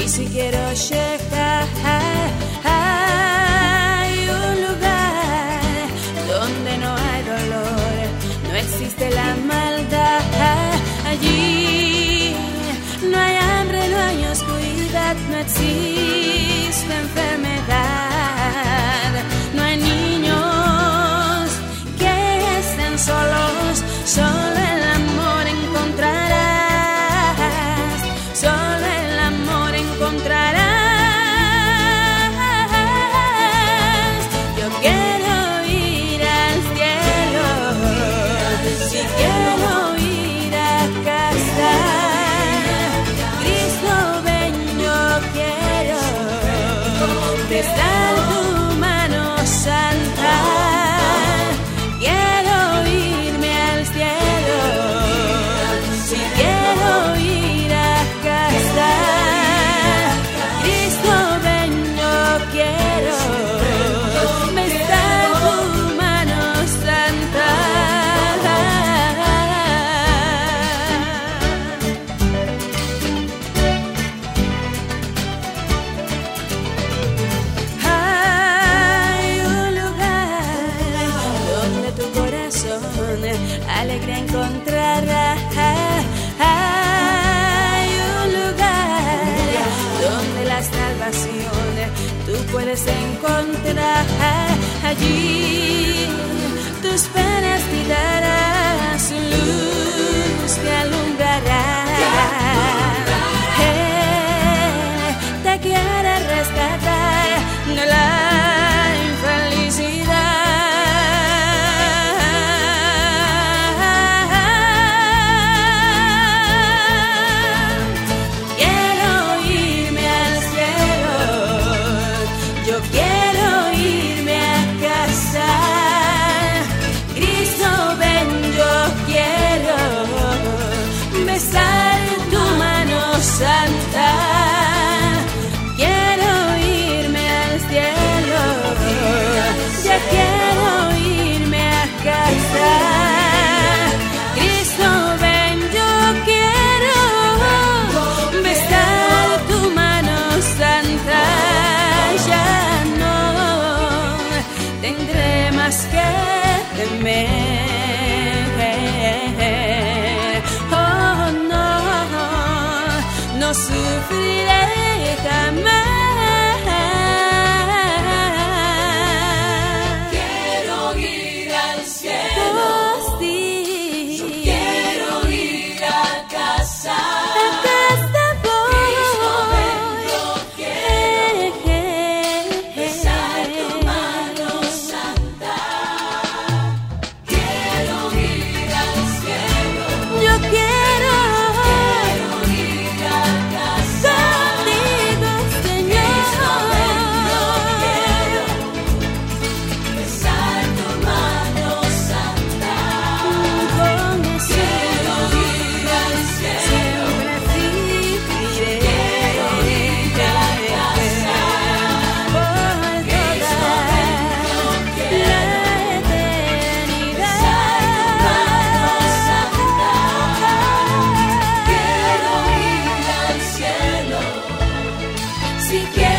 si quiero llegar, hay un lugar donde no hay dolor, no existe la maldad. Allí no hay hambre, no hay oscuridad, no existe enfermedad. No hay niños que estén solos, solo el amor encontrarás, solo el amor encontrarás. Yo quiero ir al cielo, si quiero ir a casa. Cristo ven, yo quiero besar tu mano santa. Quiero irme al cielo, si quiero ir a casa. Cristo ven, yo quiero besar tu mano santa. Hay un lugar donde tu corazón alegría encontrará. Hay un lugar donde la salvación tú puedes encontrar. Allí tus penas tirarás su luz que alumbrará. Él te quiere rescatar de la infelicidad. Quiero irme al cielo, yo quiero irme a casa. Cristo ven, yo quiero besar tu mano santa. Quiero irme al cielo, ya quiero irme a casa. Cristo ven, yo quiero besar tu mano santa. Ya no tendré más que temer. Oh no, no sufriré jamás. Quiero ir al cielo, Oh, sí. yo quiero ir a casa. A casa voy. Cristo ven, yo quiero besar tu mano santa. Quiero ir al cielo, Yo quiero ir a casa. contigo, Cristo ven, yo quiero Señor. besar tu mano santa. Con ese Quiero ir al cielo, siempre viviré. quiero ir a casa. Por Cristo toda ven, yo quiero la eternidad. Quiero ir al cielo, si quiero